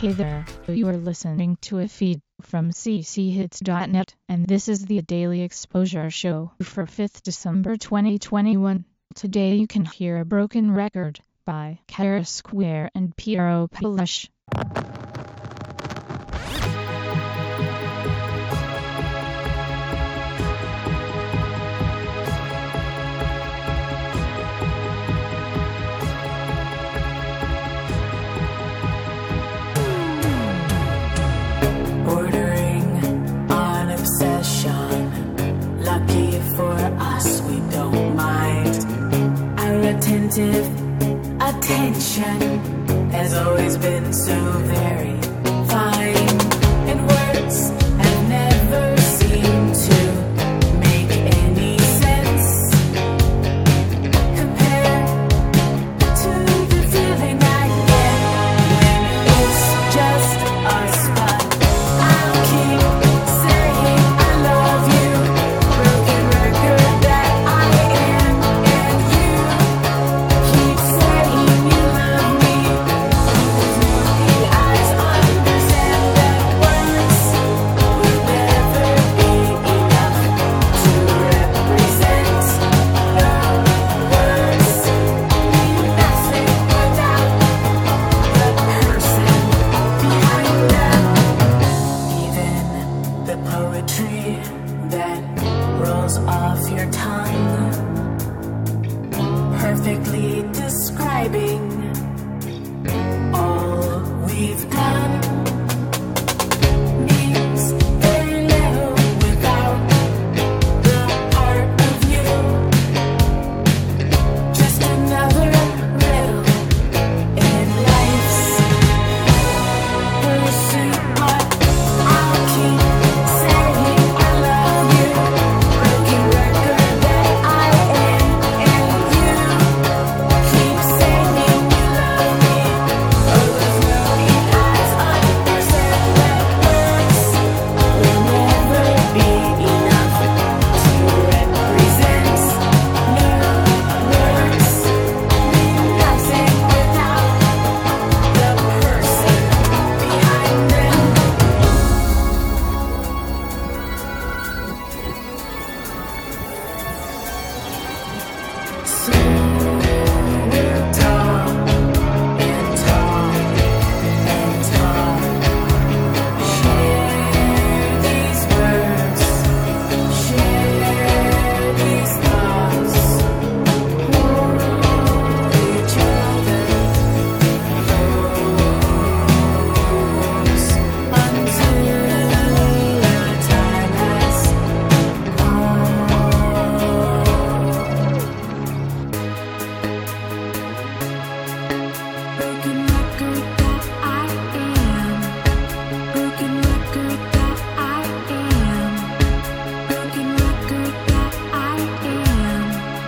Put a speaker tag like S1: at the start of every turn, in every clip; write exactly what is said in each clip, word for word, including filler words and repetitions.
S1: Hey there, you are listening to a feed from c c hits dot net, and this is the Daily Exposure Show for fifth December twenty twenty-one. Today you can hear a Broken Record by Kara Square and Piero Palush.
S2: Lucky for us, we don't mind. Our attentive attention has always been so very fine, and words have never seemed to make any sense compared to the feeling I get when it's just us. But I'll keep saying I love you. Broken record that I am, and you keep saying you love me. The eyes understand that words will never be enough to represent. No words mean nothing without the person behind them. Even the poetry that rolls off your tongue, perfectly describing all we've done, means very little without the part of you. Just another riddle in life's pursuit. But I'll keep saying I love you. Broken record that I am, and you keep saying you love me. Oh, those knowing eyes understand that words will never be enough to represent. No words mean nothing without the person behind them. So we'll talk and talk and talk. Share these words, share these thoughts. Hold each other close until our time has gone. Broken record that I am. Broken record that I am. Broken record that I am.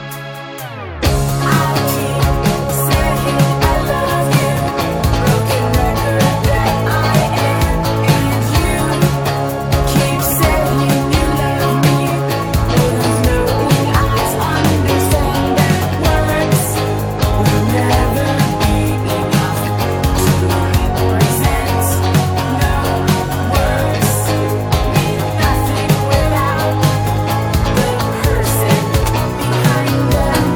S2: I'll keep saying I love you. Broken record that I am, and you keep saying you love me. Those knowing eyes understand that words will never be enough to represent. No words mean nothing without the person behind them.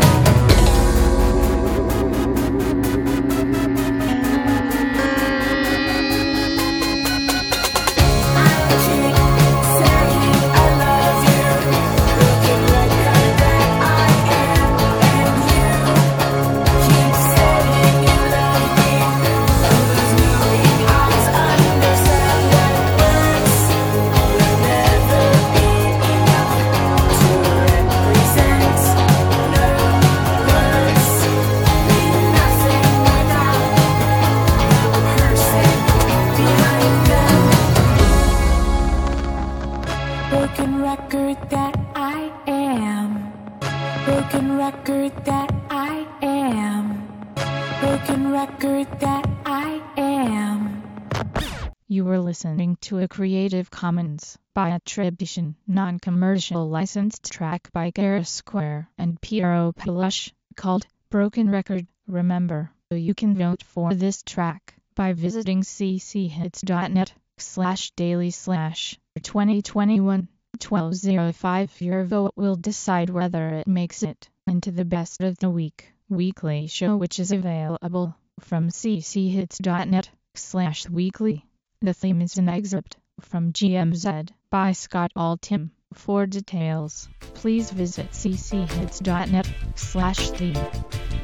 S2: I'll keep saying I love you. Broken record that I am, and you keep saying you love me. Those knowing eyes understand that words will never be enough to represent. No words mean nothing without the person behind them. Broken record that I am. Broken record that I am. Broken record that I am.
S1: You were listening to a Creative Commons by attribution, non-commercial licensed track by Kara Square and Piero Palush, called Broken Record. Remember, you can vote for this track by visiting cchits.net slash daily slash twenty twenty-one twelve oh five. Your vote will decide whether it makes it into the best of the week weekly show, which is available from cchits.net slash weekly. The theme is an excerpt from G M Z by Scott Altham. For details, please visit cchits.net slash theme.